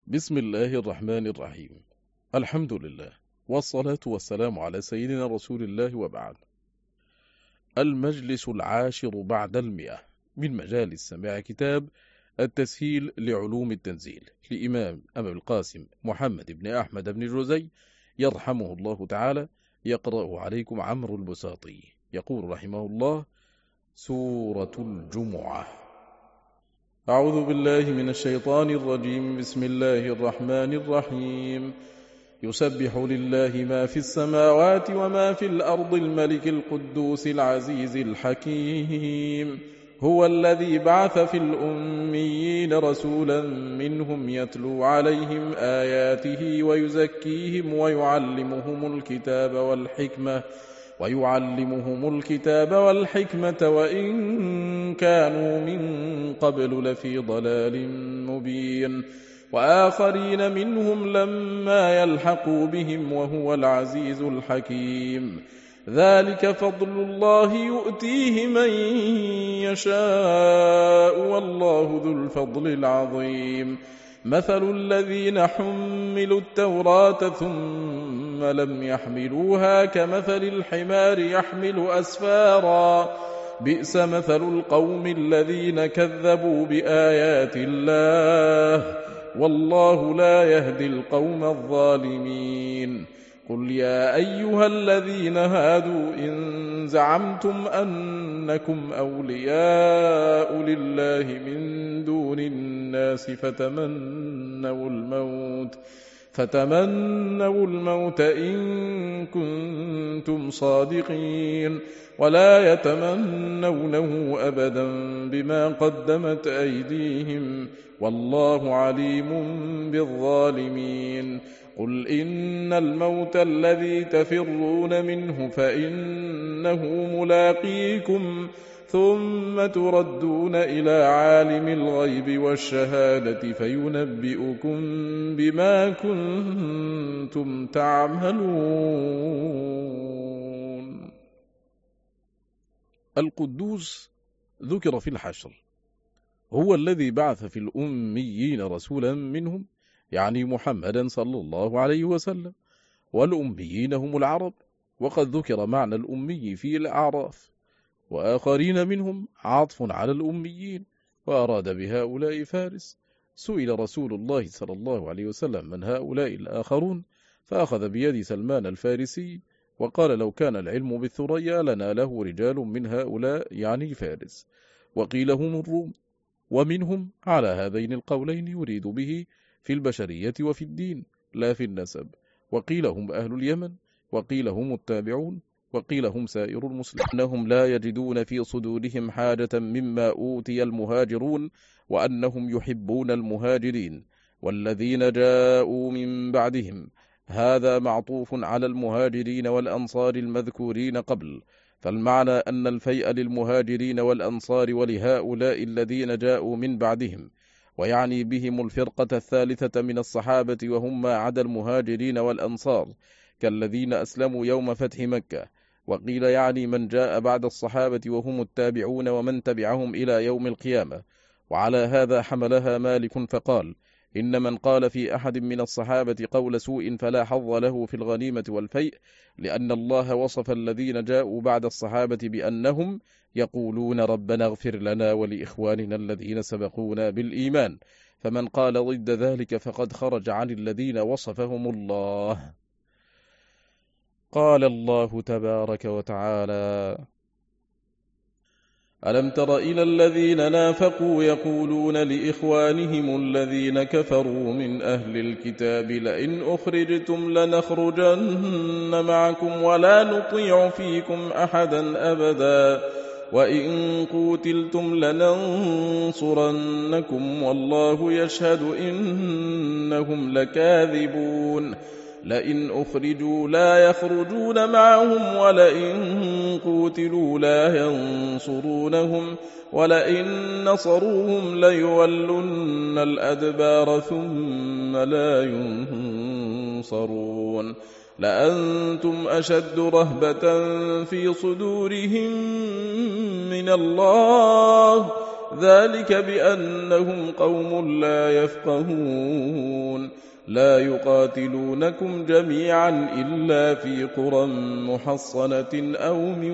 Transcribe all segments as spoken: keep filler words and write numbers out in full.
بسم الله الرحمن الرحيم. الحمد لله، والصلاة والسلام على سيدنا رسول الله، وبعد. المجلس العاشر بعد المئة من مجالس سماع كتاب التسهيل لعلوم التنزيل لإمام أبي القاسم محمد بن أحمد بن الجوزي يرحمه الله تعالى، يقرأ عليكم عمرو البساطي. يقول رحمه الله: سورة الجمعة. أعوذ بالله من الشيطان الرجيم. بسم الله الرحمن الرحيم. يسبح لله ما في السماوات وما في الأرض الملك القدوس العزيز الحكيم. هو الذي بعث في الأميين رسولا منهم يتلو عليهم آياته ويزكيهم ويعلمهم الكتاب والحكمة ويعلمهم الكتاب والحكمة وإن كانوا من قبل لفي ضلال مبين، وآخرين منهم لما يلحقوا بهم وهو العزيز الحكيم. ذلك فضل الله يؤتيه من يشاء والله ذو الفضل العظيم. مثل الذين حملوا التوراة ثم لم يحملوها كمثل الحمار يحمل أسفارا، بئس مثل القوم الذين كذبوا بآيات الله، والله لا يهدي القوم الظالمين. قل يا أيها الذين هادوا إن زعمتم أنكم أولياء لله من دون الناس فتمنوا الموت فتمنوا الموت إن كنتم صادقين، ولا يتمنونه أبدا بما قدمت أيديهم، والله عليم بالظالمين. قل إن الموت الذي تفرون منه فإنه ملاقيكم، ثم تردون إلى عالم الغيب والشهادة فينبئكم بما كنتم تعملون. القدوس ذكر في الحشر، هو الذي بعث في الأميين رسولا منهم، يعني محمدا صلى الله عليه وسلم، والأميين هم العرب، وقد ذكر معنى الأمي في الأعراف. وآخرين منهم عطف على الأميين، وأراد بهؤلاء فارس. سئل رسول الله صلى الله عليه وسلم من هؤلاء الآخرون، فأخذ بيد سلمان الفارسي وقال: لو كان العلم بالثريا لناله رجال من هؤلاء، يعني فارس. وقيل هم الروم، ومنهم على هذين القولين يريد به في البشرية وفي الدين لا في النسب. وقيل هم أهل اليمن، وقيل هم التابعون، وقيل هم سائر المسلمين، أنهم لا يجدون في صدورهم حاجة مما أوتي المهاجرون، وأنهم يحبون المهاجرين والذين جاءوا من بعدهم. هذا معطوف على المهاجرين والأنصار المذكورين قبل، فالمعنى أن الفيء للمهاجرين والأنصار ولهؤلاء الذين جاءوا من بعدهم، ويعني بهم الفرقة الثالثة من الصحابة، وهم ما عدا المهاجرين والأنصار كالذين أسلموا يوم فتح مكة. وقيل يعني من جاء بعد الصحابة وهم التابعون ومن تبعهم إلى يوم القيامة. وعلى هذا حملها مالك فقال: إن من قال في أحد من الصحابة قول سوء فلا حظ له في الغنيمة والفيء، لأن الله وصف الذين جاءوا بعد الصحابة بأنهم يقولون ربنا اغفر لنا ولإخواننا الذين سبقونا بالإيمان، فمن قال ضد ذلك فقد خرج عن الذين وصفهم الله. قال الله تبارك وتعالى: ألم تر إلى الذين نافقوا يقولون لإخوانهم الذين كفروا من أهل الكتاب لئن أخرجتم لنخرجن معكم ولا نطيع فيكم أحدا أبدا وإن قوتلتم لننصرنكم والله يشهد إنهم لكاذبون. لئن أخرجوا لا يخرجون معهم ولئن قوتلوا لا ينصرونهم ولئن نصروهم ليولن الأدبار ثم لا ينصرون. لأنتم أشد رهبة في صدورهم من الله ذلك بأنهم قوم لا يفقهون لا يقاتلونكم جميعا إلا في قرى محصنة أو من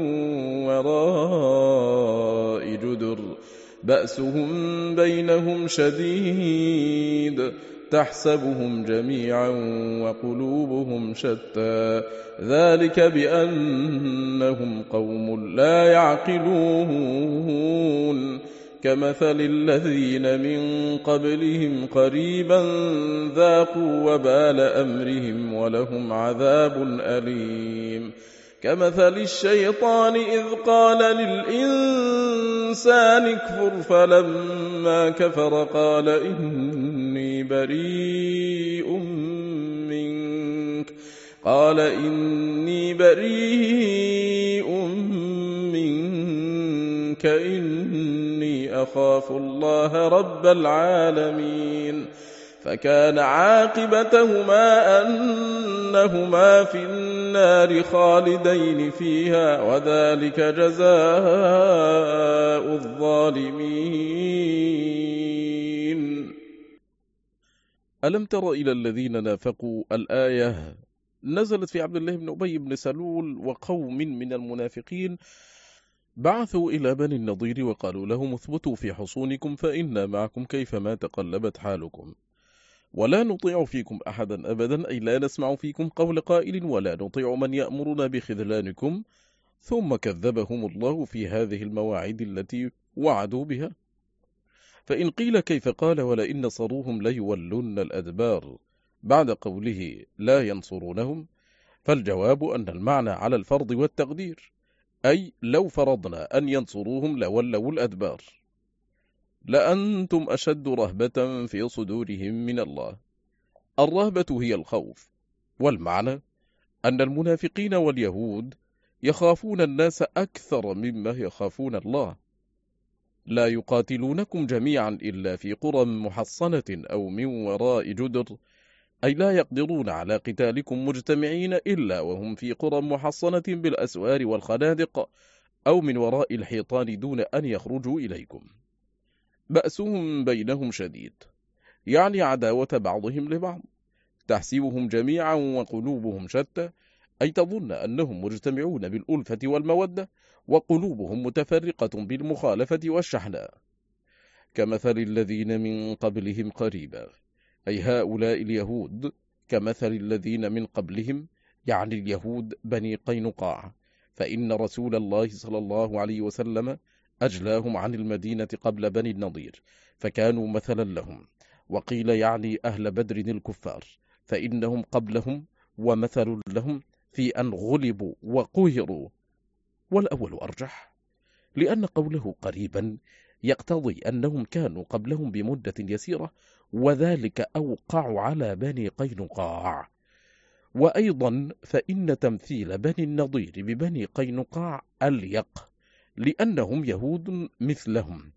وراء جدر بأسهم بينهم شديد تحسبهم جميعا وقلوبهم شتى ذلك بأنهم قوم لا يعقلون كمثل الذين من قبلهم قريبا ذاقوا وبال أمرهم ولهم عذاب أليم كمثل الشيطان إذ قال للإنسان اكفر فلما كفر قال إني بريء منك قال إني بريء منك إني أخاف الله رب العالمين فكان عاقبتهما أنهما في النار خالدين فيها وذلك جزاء الظالمين. ألم تر إلى الذين نافقوا الآية نزلت في عبد الله بن أبي بن سلول وقوم من المنافقين بعثوا إلى بني النضير وقالوا لهم اثبتوا في حصونكم فإنا معكم كيفما تقلبت حالكم ولا نطيع فيكم أحدا أبدا أي لا نسمع فيكم قول قائل ولا نطيع من يأمرنا بخذلانكم ثم كذبهم الله في هذه المواعيد التي وعدوا بها فإن قيل كيف قال ولئن نصروهم ليولن الأدبار بعد قوله لا ينصرونهم فالجواب أن المعنى على الفرض والتقدير أي لو فرضنا أن ينصروهم لولوا الأدبار لأنتم أشد رهبة في صدورهم من الله. الرهبة هي الخوف والمعنى أن المنافقين واليهود يخافون الناس أكثر مما يخافون الله لا يقاتلونكم جميعا إلا في قرى محصنة أو من وراء جدر أي لا يقدرون على قتالكم مجتمعين إلا وهم في قرى محصنة بالأسوار والخنادق أو من وراء الحيطان دون أن يخرجوا إليكم بأسهم بينهم شديد يعني عداوة بعضهم لبعض تحسبهم جميعا وقلوبهم شتى أي تظن أنهم مجتمعون بالألفة والمودة وقلوبهم متفرقة بالمخالفة والشحناء كمثل الذين من قبلهم قريبا أي هؤلاء اليهود كمثل الذين من قبلهم يعني اليهود بني قينقاع فإن رسول الله صلى الله عليه وسلم أجلاهم عن المدينة قبل بني النضير فكانوا مثلا لهم وقيل يعني أهل بدر الكفار فإنهم قبلهم ومثل لهم في أن غلبوا وقهروا والأول أرجح لأن قوله قريبا يقتضي أنهم كانوا قبلهم بمدة يسيرة وذلك أوقع على بني قينقاع وأيضا فإن تمثيل بني النضير ببني قينقاع أليق لأنهم يهود مثلهم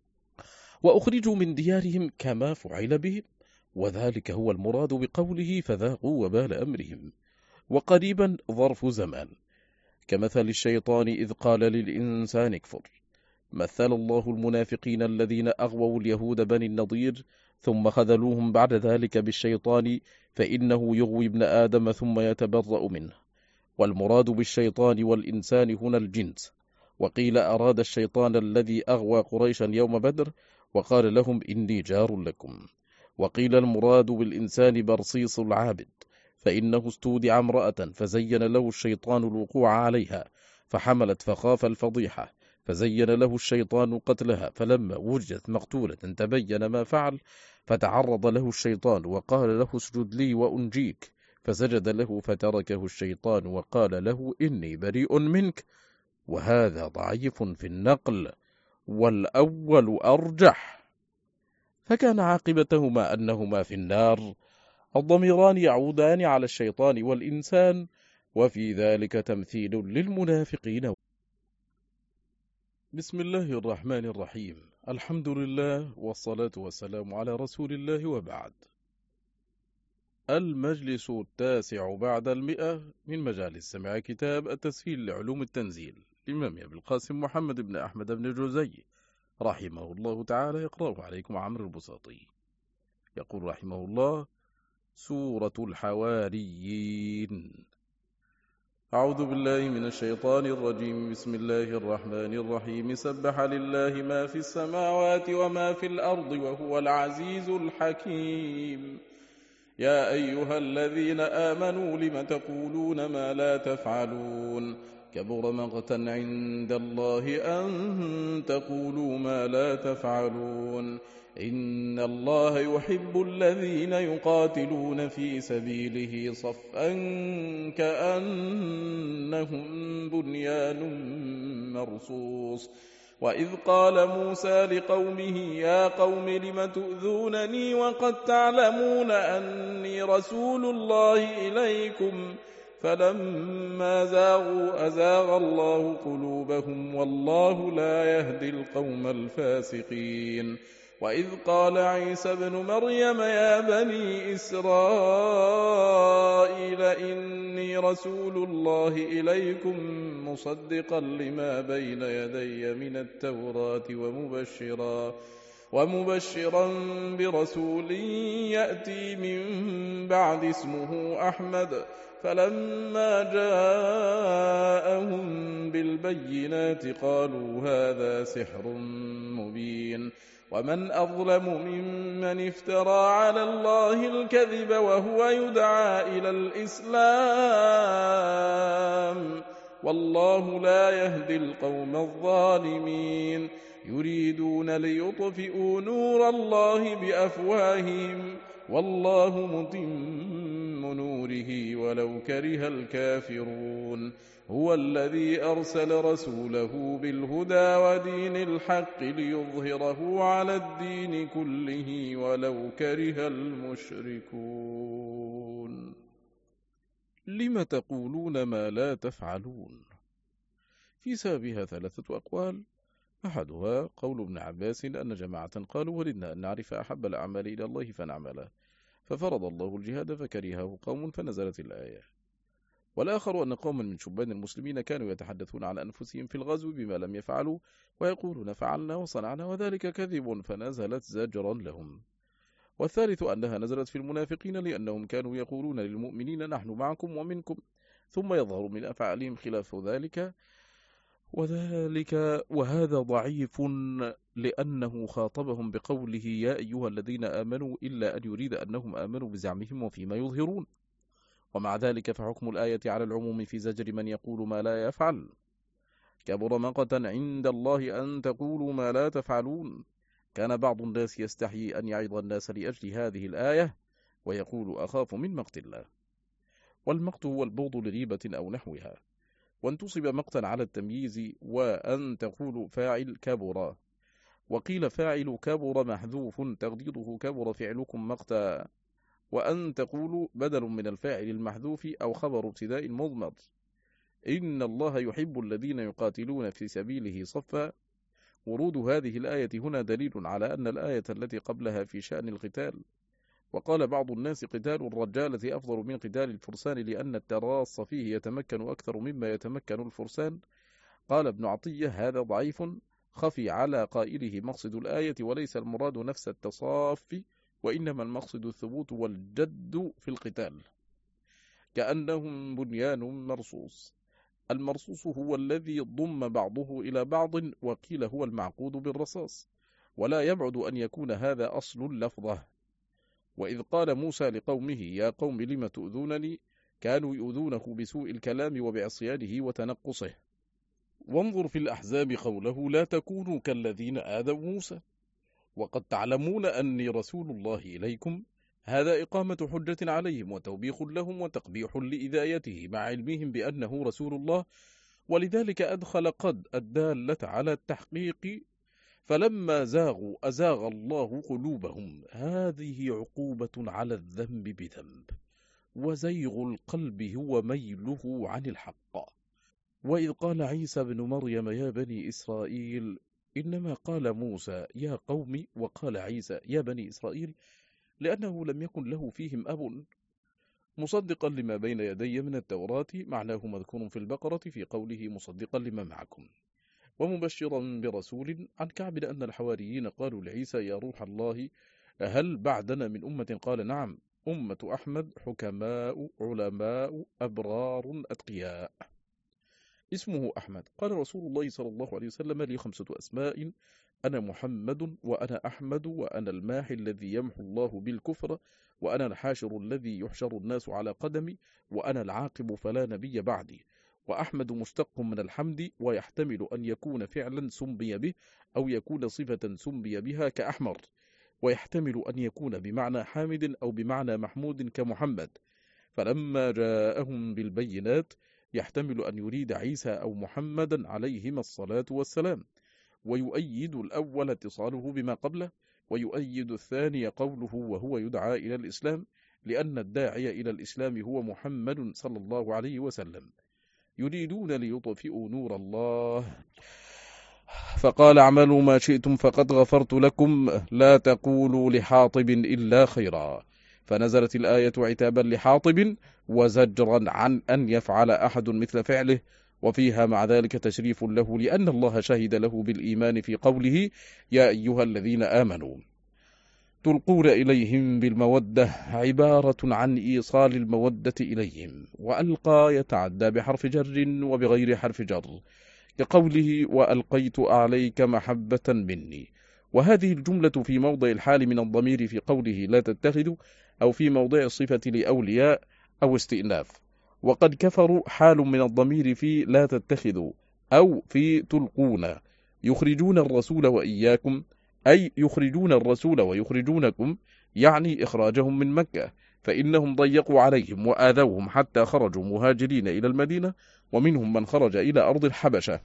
وأخرجوا من ديارهم كما فعل بهم وذلك هو المراد بقوله فذاقوا وبال أمرهم وقريبا ظرف زمان كمثل الشيطان إذ قال للإنسان اكفر مثل الله المنافقين الذين أغووا اليهود بني النضير ثم خذلوهم بعد ذلك بالشيطان فإنه يغوي ابن آدم ثم يتبرأ منه والمراد بالشيطان والإنسان هنا الجنس وقيل أراد الشيطان الذي أغوى قريشا يوم بدر وقال لهم إني جار لكم وقيل المراد بالإنسان برصيص العابد فإنه استودع امرأة فزين له الشيطان الوقوع عليها فحملت فخاف الفضيحة فزين له الشيطان قتلها فلما وجدت مقتولة تبين ما فعل فتعرض له الشيطان وقال له اسجد لي وأنجيك فسجد له فتركه الشيطان وقال له إني بريء منك وهذا ضعيف في النقل والأول أرجح فكان عاقبتهما أنهما في النار الضميران يعودان على الشيطان والإنسان وفي ذلك تمثيل للمنافقين. بسم الله الرحمن الرحيم الحمد لله والصلاة والسلام على رسول الله وبعد. المجلس التاسع بعد المئة من مجالس سماع كتاب التسهيل لعلوم التنزيل للإمام أبي القاسم محمد بن أحمد بن جوزي رحمه الله تعالى يقرأه عليكم عمرو البساطي. يقول رحمه الله: سورة الحواريين. أعوذ بالله من الشيطان الرجيم. بسم الله الرحمن الرحيم. سبح لله ما في السماوات وما في الأرض وهو العزيز الحكيم. يا أيها الذين آمنوا لم تقولون ما لا تفعلون كبر مقتا عند الله أن تقولوا ما لا تفعلون إن الله يحب الذين يقاتلون في سبيله صفا كأنهم بنيان مرصوص. وإذ قال موسى لقومه يا قوم لم تؤذونني وقد تعلمون أني رسول الله إليكم فلما زاغوا أزاغ الله قلوبهم والله لا يهدي القوم الفاسقين. وإذ قال عيسى ابن مريم يا بني إسرائيل إني رسول الله إليكم مصدقا لما بين يدي من التوراة ومبشرا ومبشرا برسول يأتي من بعد اسمه أحمد فلما جاءهم بالبينات قالوا هذا سحر مبين. ومن أظلم ممن افترى على الله الكذب وهو يدعى إلى الإسلام والله لا يهدي القوم الظالمين. يريدون ليطفئوا نور الله بأفواههم والله متم نوره ولو كره الكافرون. هو الذي أرسل رسوله بالهدى ودين الحق ليظهره على الدين كله ولو كره المشركون. لم تقولون ما لا تفعلون؟ في سببها ثلاثة أقوال. أحدها قول ابن عباس أن جماعة قالوا ولدنا أن نعرف أحب الأعمال إلى الله فنعمله ففرض الله الجهاد فكرهه قوم فنزلت الآية. والآخر أن قوما من شبان المسلمين كانوا يتحدثون عن أنفسهم في الغزو بما لم يفعلوا ويقولون فعلنا وصنعنا وذلك كذب فنزلت زجرا لهم. والثالث أنها نزلت في المنافقين لأنهم كانوا يقولون للمؤمنين نحن معكم ومنكم ثم يظهر من أفعالهم خلاف ذلك وذلك وهذا ضعيف لأنه خاطبهم بقوله يا أيها الذين آمنوا إلا أن يريد أنهم آمنوا بزعمهم وفيما يظهرون. ومع ذلك فحكم الآية على العموم في زجر من يقول ما لا يفعل. كبر مقتا عند الله أن تقولوا ما لا تفعلون. كان بعض الناس يستحيي أن يعظ الناس لأجل هذه الآية ويقول أخاف من مقت الله. والمقت هو البغض لغيبة أو نحوها. وانتصب مقتا على التمييز وأن تقول فاعل كبر. وقيل فاعل كبر محذوف تقديره كبر فعلكم مقتا. وأن تقولوا بدل من الفاعل المحذوف أو خبر ابتداء مضمر. إن الله يحب الذين يقاتلون في سبيله صفا. ورود هذه الآية هنا دليل على أن الآية التي قبلها في شأن القتال. وقال بعض الناس قتال الرجالة أفضل من قتال الفرسان لأن التراص فيه يتمكن أكثر مما يتمكن الفرسان. قال ابن عطية هذا ضعيف خفي على قائله مقصد الآية وليس المراد نفس التصافي وإنما المقصد الثبوت والجد في القتال كأنهم بنيان مرصوص. المرصوص هو الذي ضم بعضه إلى بعض وقيل هو المعقود بالرصاص ولا يبعد أن يكون هذا أصل اللفظة. وإذ قال موسى لقومه يا قوم لم تؤذونني كانوا يؤذونه بسوء الكلام وبعصيانه وتنقصه. وانظر في الأحزاب قوله لا تكونوا كالذين آذوا موسى وقد تعلمون أني رسول الله إليكم. هذا إقامة حجة عليهم وتوبيخ لهم وتقبيح لإذايته مع علمهم بأنه رسول الله. ولذلك أدخل قد الدالة على التحقيق فلما زاغوا أزاغ الله قلوبهم. هذه عقوبة على الذنب بذنب وزيغ القلب هو ميله عن الحق. وإذ قال عيسى بن مريم يا بني إسرائيل إنما قال موسى يا قوم وقال عيسى يا بني إسرائيل لأنه لم يكن له فيهم أب مصدقا لما بين يدي من التوراة. معناه مذكور في البقرة في قوله مصدقا لما معكم. ومبشرا برسول. عن كعب أن الحواريين قالوا لعيسى يا روح الله هل بعدنا من أمة؟ قال نعم، أمة أحمد حكماء علماء أبرار أتقياء. اسمه أحمد. قال رسول الله صلى الله عليه وسلم لي خمسة أسماء: أنا محمد، وأنا أحمد، وأنا الماحي الذي يمحو الله بالكفر، وأنا الحاشر الذي يحشر الناس على قدمي، وأنا العاقب فلا نبي بعدي. وأحمد مشتق من الحمد، ويحتمل أن يكون فعلا سمي به أو يكون صفة سمي بها كأحمر، ويحتمل أن يكون بمعنى حامد أو بمعنى محمود كمحمد. فلما جاءهم بالبينات يحتمل أن يريد عيسى أو محمدا عليهما الصلاة والسلام. ويؤيد الأول اتصاله بما قبله، ويؤيد الثاني قوله وهو يدعى إلى الإسلام، لأن الداعي إلى الإسلام هو محمد صلى الله عليه وسلم. يريدون ليطفئوا نور الله فقال اعملوا ما شئتم فقد غفرت لكم، لا تقولوا لحاطب إلا خيرا. فنزلت الآية عتابا لحاطب وزجرا عن أن يفعل أحد مثل فعله، وفيها مع ذلك تشريف له، لأن الله شهد له بالإيمان في قوله يا أيها الذين آمنوا. تلقون إليهم بالمودة عبارة عن إيصال المودة إليهم، وألقى يتعدى بحرف جر وبغير حرف جر، كقوله وألقيت عليك محبة مني. وهذه الجملة في موضع الحال من الضمير في قوله لا تتخذوا، أو في موضع الصفة لأولياء أو استئناف. وقد كفروا حال من الضمير في لا تتخذوا أو في تلقون. يخرجون الرسول وإياكم، أي يخرجون الرسول ويخرجونكم، يعني إخراجهم من مكة، فإنهم ضيقوا عليهم وآذوهم حتى خرجوا مهاجرين إلى المدينة، ومنهم من خرج إلى أرض الحبشة.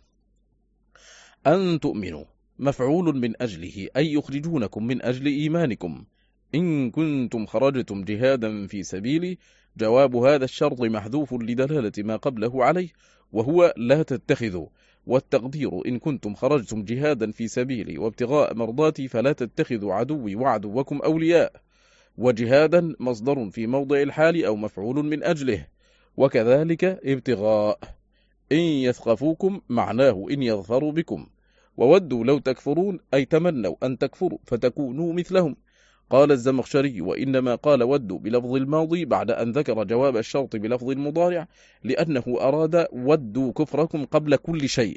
أن تؤمنوا مفعول من أجله، أي يخرجونكم من أجل إيمانكم. إن كنتم خرجتم جهادا في سبيلي، جواب هذا الشرط محذوف لدلالة ما قبله عليه، وهو لا تتخذوا، والتقدير إن كنتم خرجتم جهادا في سبيلي وابتغاء مرضاتي فلا تتخذوا عدوي وعدوكم أولياء. وجهادا مصدر في موضع الحال أو مفعول من أجله، وكذلك ابتغاء. إن يثقفوكم معناه إن يظفروا بكم. وودوا لو تكفرون أي تمنوا أن تكفروا فتكونوا مثلهم. قال الزمخشري وإنما قال ودوا بلفظ الماضي بعد أن ذكر جواب الشرط بلفظ المضارع، لأنه أراد ودوا كفركم قبل كل شيء.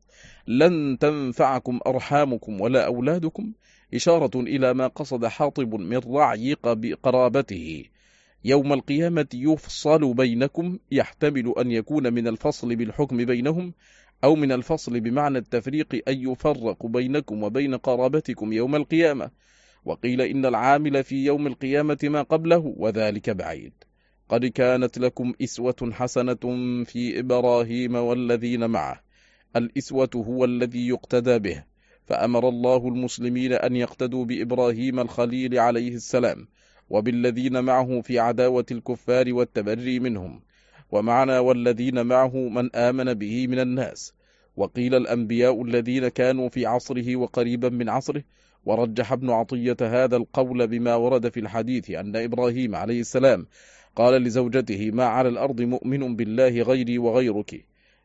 لن تنفعكم أرحامكم ولا أولادكم، إشارة إلى ما قصد حاطب من رعي قرابته. يوم القيامة يفصل بينكم، يحتمل أن يكون من الفصل بالحكم بينهم، أو من الفصل بمعنى التفريق أن يفرق بينكم وبين قرابتكم يوم القيامة. وقيل إن العامل في يوم القيامة ما قبله، وذلك بعيد. قد كانت لكم إسوة حسنة في إبراهيم والذين معه. الإسوة هو الذي يقتدى به، فأمر الله المسلمين أن يقتدوا بإبراهيم الخليل عليه السلام وبالذين معه في عداوة الكفار والتبري منهم. ومعنى والذين معه من آمن به من الناس. وقيل الأنبياء الذين كانوا في عصره وقريبا من عصره. ورجح ابن عطية هذا القول بما ورد في الحديث أن إبراهيم عليه السلام قال لزوجته ما على الأرض مؤمن بالله غيري وغيرك.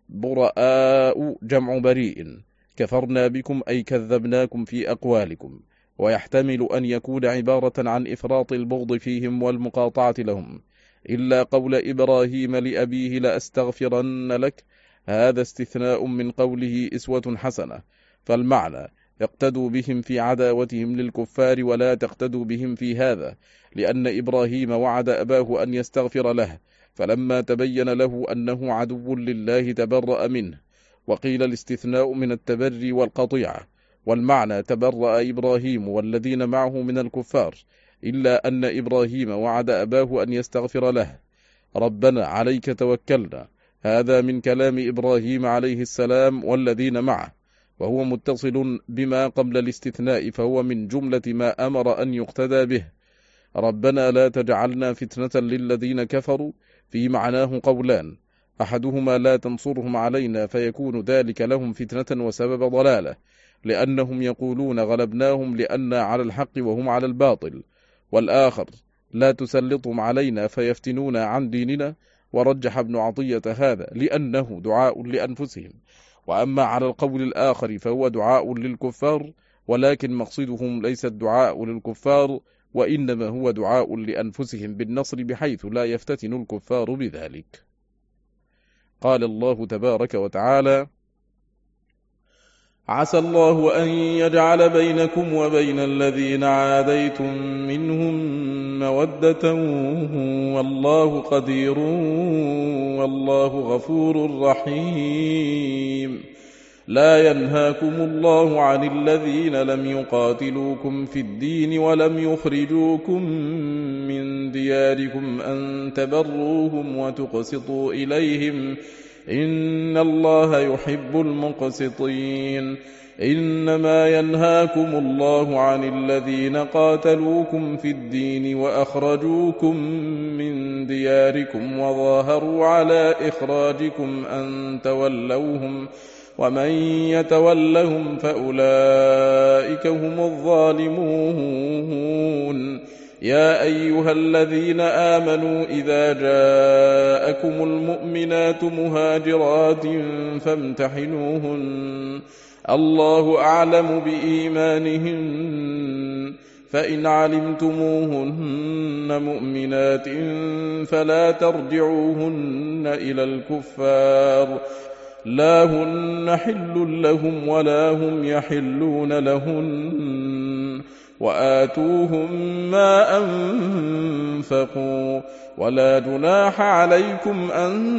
براء جمع بريء، كفرنا بكم أي كذبناكم في أقوالكم. ويحتمل أن يكون عبارة عن إفراط البغض فيهم والمقاطعة لهم. إلا قول إبراهيم لأبيه لأستغفرن لك، هذا استثناء من قوله إسوة حسنة. فالمعنى اقتدوا بهم في عداوتهم للكفار ولا تقتدوا بهم في هذا، لأن إبراهيم وعد أباه أن يستغفر له، فلما تبين له أنه عدو لله تبرأ منه. وقيل الاستثناء من التبري والقطيعة، والمعنى تبرأ إبراهيم والذين معه من الكفار، إلا أن إبراهيم وعد أباه أن يستغفر له. ربنا عليك توكلنا، هذا من كلام إبراهيم عليه السلام والذين معه، وهو متصل بما قبل الاستثناء، فهو من جملة ما أمر أن يقتدى به. ربنا لا تجعلنا فتنة للذين كفروا، في معناه قولان: أحدهما لا تنصرهم علينا فيكون ذلك لهم فتنة وسبب ضلالة، لأنهم يقولون غلبناهم لأننا على الحق وهم على الباطل. والآخر لا تسلطهم علينا فيفتنونا عن ديننا. ورجح ابن عطية هذا لأنه دعاء لأنفسهم، وأما على القول الآخر فهو دعاء للكفار، ولكن مقصدهم ليس الدعاء للكفار، وإنما هو دعاء لأنفسهم بالنصر بحيث لا يفتتن الكفار بذلك. قال الله تبارك وتعالى: عسى الله أن يجعل بينكم وبين الذين عاديتم منهم مودة والله قدير والله غفور رحيم. لا ينهاكم الله عن الذين لم يقاتلوكم في الدين ولم يخرجوكم من دياركم أن تبروهم وتقسطوا إليهم إن الله يحب المقسطين. إنما ينهاكم الله عن الذين قاتلوكم في الدين وأخرجوكم من دياركم وظاهروا على إخراجكم أن تولوهم ومن يتولهم فأولئك هم الظالمون. يا أيها الذين آمنوا إذا جاءكم المؤمنات مهاجرات فامتحنوهن الله أعلم بإيمانهن فإن علمتموهن مؤمنات فلا ترجعوهن إلى الكفار لا هن حل لهم ولا هم يحلون لهن وآتوهم ما أنفقوا ولا جناح عليكم أن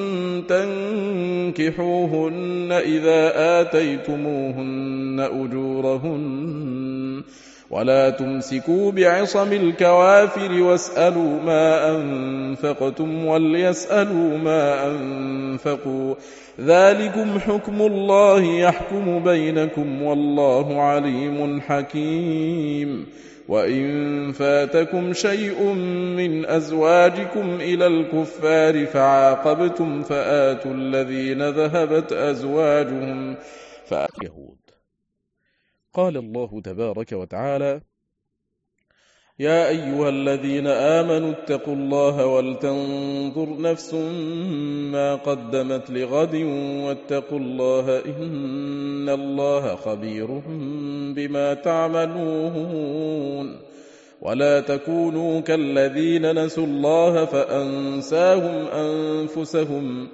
تنكحوهن إذا آتيتموهن أجورهن ولا تمسكوا بعصم الكوافر واسألوا ما أنفقتم وليسألوا ما أنفقوا ذلكم حكم الله يحكم بينكم والله عليم حكيم. وإن فاتكم شيء من أزواجكم إلى الكفار فعاقبتم فآتوا الذين ذهبت أزواجهم فآتوا. قال الله تبارك وتعالى: يا أيها الذين آمنوا اتقوا الله ولتنظر نفس ما قدمت لغد واتقوا الله إن الله خبير بما تعملون. ولا تكونوا كالذين نسوا الله فأنساهم أنفسهم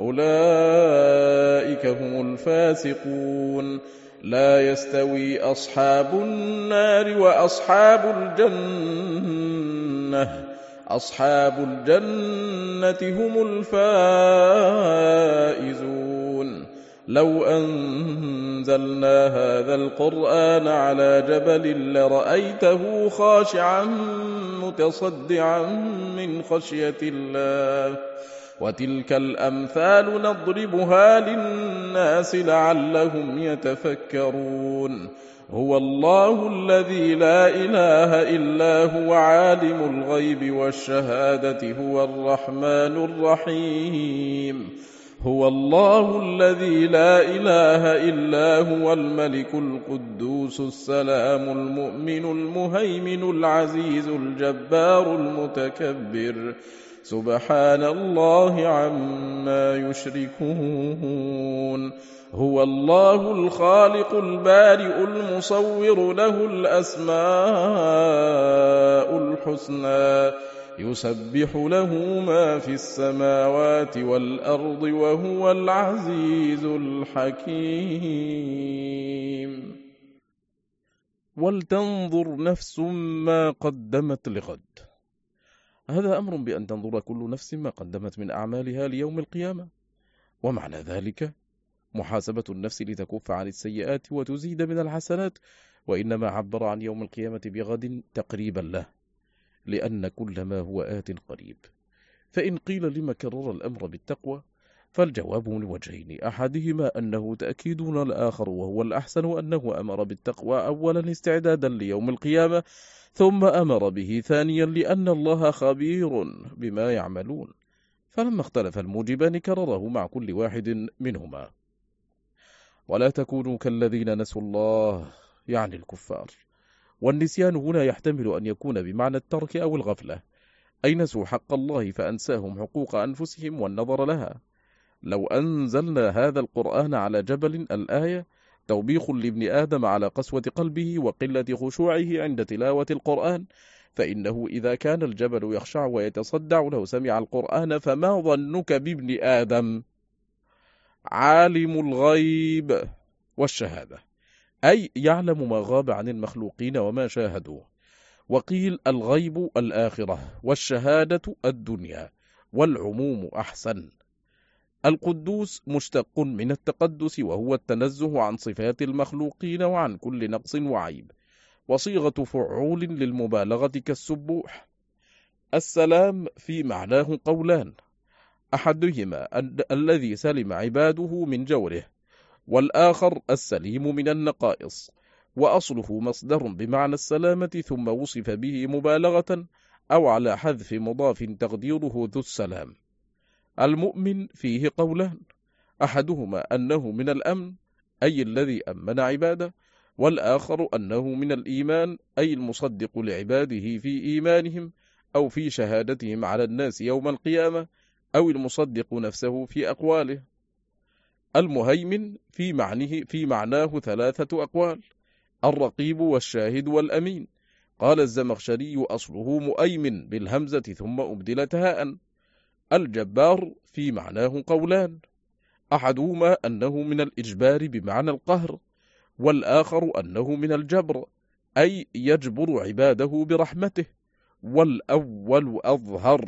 أولئك هم الفاسقون. لا يستوي أصحاب النار وأصحاب الجنة أصحاب الجنة هم الفائزون. لو أنزلنا هذا القرآن على جبل لرأيته خاشعا متصدعا من خشية الله وتلك الأمثال نضربها للناس لعلهم يتفكرون. هو الله الذي لا إله إلا هو عالم الغيب والشهادة هو الرحمن الرحيم. هو الله الذي لا إله إلا هو الملك القدوس السلام المؤمن المهيمن العزيز الجبار المتكبر سبحان الله عما يشركون. هو الله الخالق البارئ المصور له الأسماء الحسنى يسبح له ما في السماوات والأرض وهو العزيز الحكيم. ولتنظر نفس ما قدمت لغد. هذا أمر بأن تنظر كل نفس ما قدمت من أعمالها ليوم القيامة، ومعنى ذلك محاسبة النفس لتكف عن السيئات وتزيد من الحسنات، وإنما عبر عن يوم القيامة بغد تقريبا له، لأن كل ما هو آت قريب. فإن قيل لما كرر الأمر بالتقوى فالجواب من وجهين: أحدهما أنه تأكيد الآخر وهو الأحسن أنه أمر بالتقوى أولا استعدادا ليوم القيامة، ثم أمر به ثانيا لأن الله خبير بما يعملون، فلما اختلف الموجبان كرره مع كل واحد منهما. ولا تكونوا كالذين نسوا الله يعني الكفار. والنسيان هنا يحتمل أن يكون بمعنى الترك أو الغفلة، أي نسوا حق الله فأنساهم حقوق أنفسهم والنظر لها، لو أنزلنا هذا القرآن على جبل الآية توبيخ لابن آدم على قسوة قلبه وقلة خشوعه عند تلاوة القرآن، فإنه إذا كان الجبل يخشع ويتصدع لو سمع القرآن فما ظنك بابن آدم؟ عالم الغيب والشهادة، أي يعلم ما غاب عن المخلوقين وما شاهدوه. وقيل الغيب الآخرة والشهادة الدنيا، والعموم أحسن. القدوس مشتق من التقدس وهو التنزه عن صفات المخلوقين وعن كل نقص وعيب، وصيغة فعول للمبالغة كالسبوح. السلام في معناه قولان، أحدهما الذي سلم عباده من جوره، والآخر السليم من النقائص، وأصله مصدر بمعنى السلامة ثم وصف به مبالغة أو على حذف مضاف تقديره ذو السلام. المؤمن فيه قولان، أحدهما أنه من الأمن أي الذي أمن عباده، والآخر أنه من الإيمان أي المصدق لعباده في إيمانهم أو في شهادتهم على الناس يوم القيامة، أو المصدق نفسه في أقواله. المهيمن في معنه في معناه ثلاثة أقوال، الرقيب والشاهد والأمين. قال الزمخشري أصله مؤيمن بالهمزة ثم أبدلت هاء. الجبار في معناه قولان، أحدهما أنه من الإجبار بمعنى القهر، والآخر أنه من الجبر أي يجبر عباده برحمته، والأول أظهر.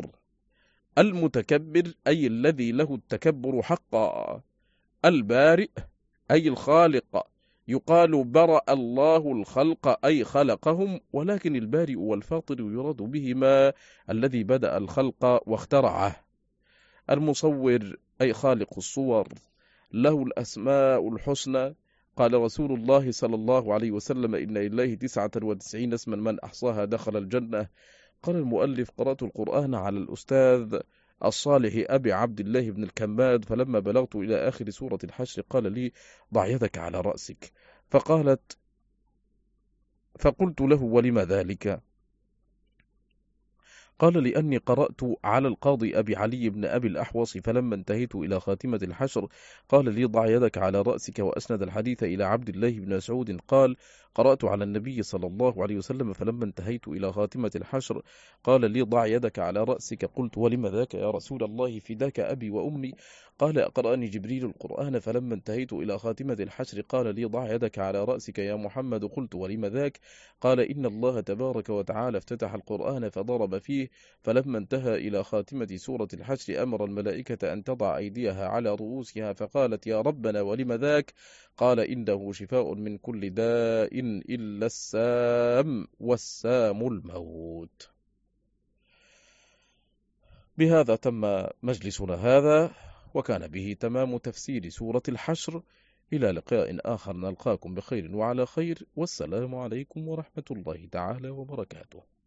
المتكبر أي الذي له التكبر حقا. البارئ أي الخالق، يقال برأ الله الخلق أي خلقهم، ولكن البارئ والفاطر يراد بهما الذي بدأ الخلق واخترعه. المصور أي خالق الصور، له الأسماء الحسنى. قال رسول الله صلى الله عليه وسلم إن لله تسعة وتسعين اسما من أحصاها دخل الجنة. قال المؤلف قرأت القرآن على الأستاذ الصالح أبي عبد الله بن الكماد، فلما بلغت إلى آخر سورة الحشر قال لي ضع يدك على رأسك، فقالت فقلت له ولم ذلك؟ قال لأني قرأت على القاضي أبي علي بن أبي الأحوص، فلما انتهيت إلى خاتمة الحشر قال لي ضع يدك على رأسك، وأسند الحديث إلى عبد الله بن مسعود قال قرأت على النبي صلى الله عليه وسلم فلما انتهيت إلى خاتمة الحشر قال لي ضع يدك على رأسك. قلت ولم ذاك يا رسول الله؟ فداك أبي وأمي. قال أقرأني جبريل القرآن فلما انتهيت إلى خاتمة الحشر قال لي ضع يدك على رأسك يا محمد. قلت ولم ذاك؟ قال إن الله تبارك وتعالى افتتح القرآن فضرب فيه، فلما انتهى إلى خاتمة سورة الحشر أمر الملائكة أن تضع أيديها على رؤوسها، فقالت يا ربنا ولم ذاك؟ قال إنه شفاء من كل داء إلا السام، والسام الموت. بهذا تم مجلسنا هذا، وكان به تمام تفسير سورة الحشر. إلى لقاء آخر نلقاكم بخير وعلى خير، والسلام عليكم ورحمة الله تعالى وبركاته.